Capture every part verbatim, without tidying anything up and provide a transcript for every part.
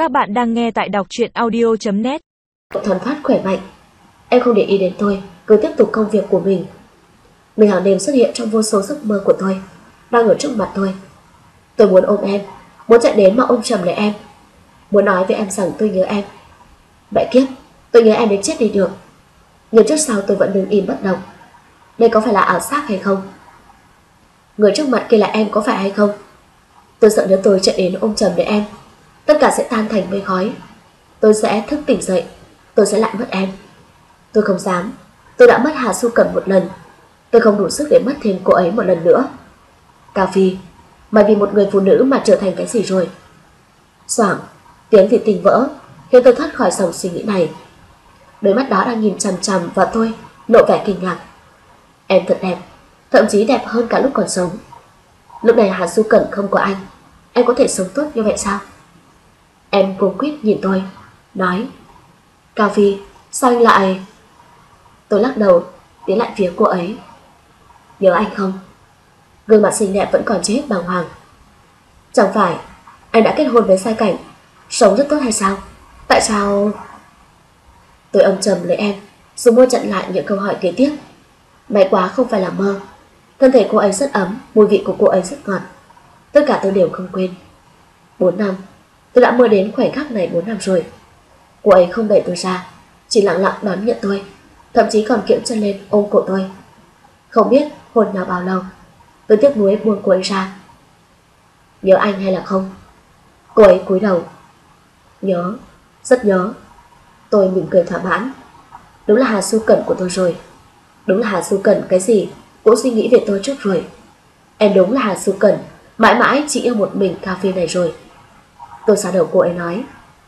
Các bạn đang nghe tại đọc truyện audio chấm net. Thuần phát khỏe mạnh. Em không để ý đến tôi, cứ tiếp tục công việc của mình. Mình hàng đêm xuất hiện trong vô số giấc mơ của tôi, đang ở trước mặt tôi. Tôi muốn ôm em, muốn chạy đến mà ôm chầm lấy em, muốn nói với em rằng tôi nhớ em. Mẹ kiếp, tôi nhớ em đến chết đi được. Nhưng trước sau tôi vẫn đứng im bất động. Đây có phải là ảo giác hay không? Người trước mặt kia là em có phải hay không? Tôi sợ nếu tôi chạy đến ôm chầm lấy em, tất cả sẽ tan thành mây khói. Tôi sẽ thức tỉnh dậy, tôi sẽ lại mất em. Tôi không dám. Tôi đã mất Hà Xu Cẩn một lần, tôi không đủ sức để mất thêm cô ấy một lần nữa. Cao Phi, mày vì một người phụ nữ mà trở thành cái gì rồi? Xoảng, tiếng thủy tinh vỡ khiến tôi thoát khỏi dòng suy nghĩ này. Đôi mắt đó đang nhìn chằm chằm vào tôi, lộ vẻ kinh ngạc. Em thật đẹp, thậm chí đẹp hơn cả lúc còn sống. Lúc này Hà Xu Cẩn không có anh, em có thể sống tốt như vậy sao? Em cuống quýt nhìn tôi, nói: Cao Phi, sao anh lại... Tôi lắc đầu, tiến lại phía cô ấy. Nhớ anh không? Gương mặt xinh đẹp vẫn còn chưa hết bàng hoàng. Chẳng phải anh đã kết hôn với Sai Cảnh, sống rất tốt hay sao? Tại sao... Tôi âm trầm lấy em, dùng môi chặn lại những câu hỏi kế tiếp. May quá không phải là mơ. Thân thể cô ấy rất ấm, mùi vị của cô ấy rất ngọt. Tất cả tôi đều không quên. Bốn năm, tôi đã mơ đến khoảnh khắc này bốn năm rồi. Cô ấy không đẩy tôi ra, chỉ lặng lặng đón nhận tôi, thậm chí còn kiễng chân lên ôm cổ tôi. Không biết hôn nào bao lâu, tôi tiếc nuối buông cô ấy ra. Nhớ anh hay là không? Cô ấy cúi đầu. Nhớ, rất nhớ. Tôi mỉm cười thỏa mãn. Đúng là Hà Xu Cẩn của tôi rồi. Đúng là Hà Xu Cẩn cái gì cũng suy nghĩ về tôi trước rồi. Em đúng là Hà Xu Cẩn, mãi mãi chỉ yêu một mình Cao Phi này rồi. Tôi xoa đầu cô ấy nói: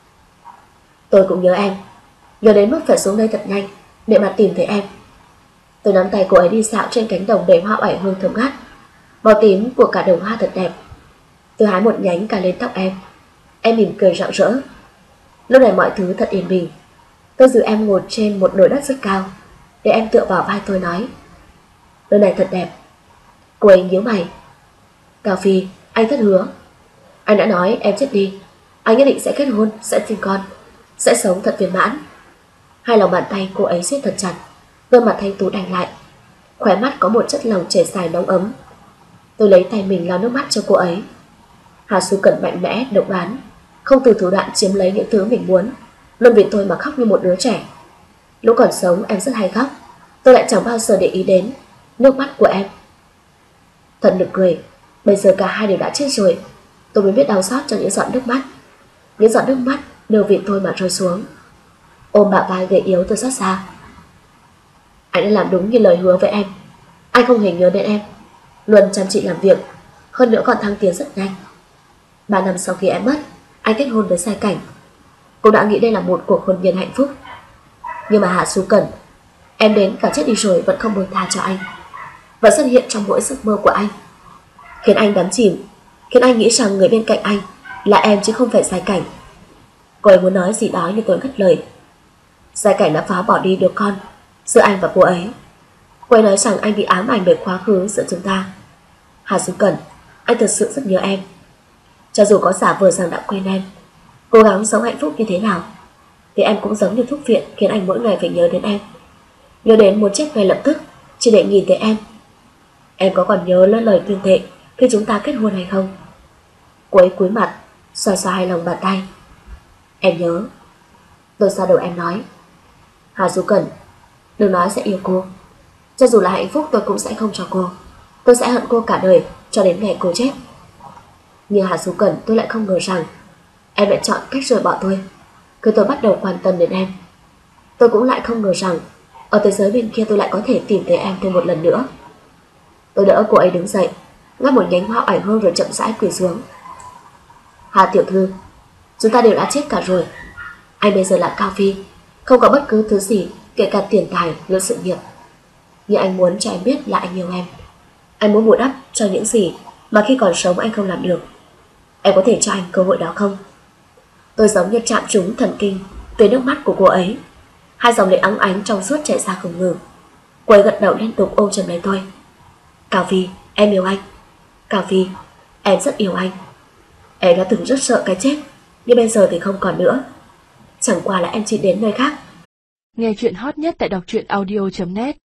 Tôi cũng nhớ em, nhớ đến mức phải xuống đây thật nhanh để mà tìm thấy em. Tôi nắm tay cô ấy đi dạo trên cánh đồng đầy hoa oải hương thơm ngát. Màu tím của cả đồng hoa thật đẹp. Tôi hái một nhánh cài lên tóc em. Em mỉm cười rạng rỡ. Lúc này mọi thứ thật yên bình. Tôi giữ em ngồi trên một đồi đất rất cao, để em tựa vào vai tôi nói: Nơi này thật đẹp. Cô ấy nhíu mày. Cao Phi, anh thất hứa. Anh đã nói em chết đi, anh nhất định sẽ kết hôn, sẽ sinh con, sẽ sống thật viên mãn. Hai lòng bàn tay cô ấy siết thật chặt, gương mặt thanh tú đanh lại, khóe mắt có một chất lỏng chảy dài nóng ấm. Tôi lấy tay mình lau nước mắt cho cô ấy. Hà Xu Cẩn mạnh mẽ, độc đoán, không từ thủ đoạn chiếm lấy những thứ mình muốn, luôn vì tôi mà khóc như một đứa trẻ. Lúc còn sống em rất hay khóc, tôi lại chẳng bao giờ để ý đến nước mắt của em. Thật nực cười, bây giờ cả hai đều đã chết rồi, tôi mới biết đau xót cho những giọt nước mắt. Những giọt nước mắt đều vì tôi mà rơi xuống. Ôm bả vai gầy yếu tôi xót xa. Anh đã làm đúng như lời hứa với em. Anh không hề nhớ đến em, luôn chăm chỉ làm việc, hơn nữa còn thăng tiến rất nhanh. Ba năm sau khi em mất, anh kết hôn với Sai Cảnh. Cô đã nghĩ đây là một cuộc hôn nhân hạnh phúc. Nhưng mà Hạ Xu Cẩn, em đến cả chết đi rồi vẫn không buông tha cho anh, vẫn xuất hiện trong mỗi giấc mơ của anh, khiến anh đắm chìm, khiến anh nghĩ rằng người bên cạnh anh là em chứ không phải Sai Cảnh. Cô ấy muốn nói gì đó nhưng tôi ngắt lời. Sai Cảnh đã phá bỏ đi đứa con giữa anh và cô ấy. Cô ấy nói rằng anh bị ám ảnh bởi quá khứ giữa chúng ta. Hà Xu Cẩn, anh thật sự rất nhớ em. Cho dù có giả vờ rằng đã quên em, cố gắng sống hạnh phúc như thế nào, thì em cũng giống như thuốc viện khiến anh mỗi ngày phải nhớ đến em, nhớ đến muốn chết ngay lập tức chỉ để nhìn thấy em. Em có còn nhớ lời tuyên thệ khi chúng ta kết hôn hay không? Cô ấy cúi mặt, xoa xoa hai lòng bàn tay. Em nhớ. Tôi xoa đầu em nói: Hà Du Cẩn, đừng nói sẽ yêu cô. Cho dù là hạnh phúc tôi cũng sẽ không cho cô. Tôi sẽ hận cô cả đời cho đến ngày cô chết. Nhưng Hà Du Cẩn, tôi lại không ngờ rằng em lại chọn cách rời bỏ tôi khi tôi bắt đầu quan tâm đến em. Tôi cũng lại không ngờ rằng ở thế giới bên kia tôi lại có thể tìm thấy em thêm một lần nữa. Tôi đỡ cô ấy đứng dậy, ngắt một nhánh hoa oải hương rồi chậm rãi quỳ xuống. Hà tiểu thư, chúng ta đều đã chết cả rồi. Anh bây giờ là Cao Phi, không có bất cứ thứ gì kể cả tiền tài lẫn sự nghiệp. Nhưng anh muốn cho em biết là anh yêu em. Anh muốn bù đắp cho những gì mà khi còn sống anh không làm được. Em có thể cho anh cơ hội đó không? Tôi giống như chạm trúng thần kinh từ nước mắt của cô ấy. Hai dòng lệ óng ánh trong suốt chảy ra không ngừng. Cô ấy gật đầu liên tục ôm chầm lấy tôi. Cao Phi, em yêu anh. Cao Phi, em rất yêu anh. Em đã từng rất sợ cái chết, nhưng bây giờ thì không còn nữa. Chẳng qua là em chỉ đến nơi khác. Nghe chuyện hot nhất tại đọc truyện audio chấm net.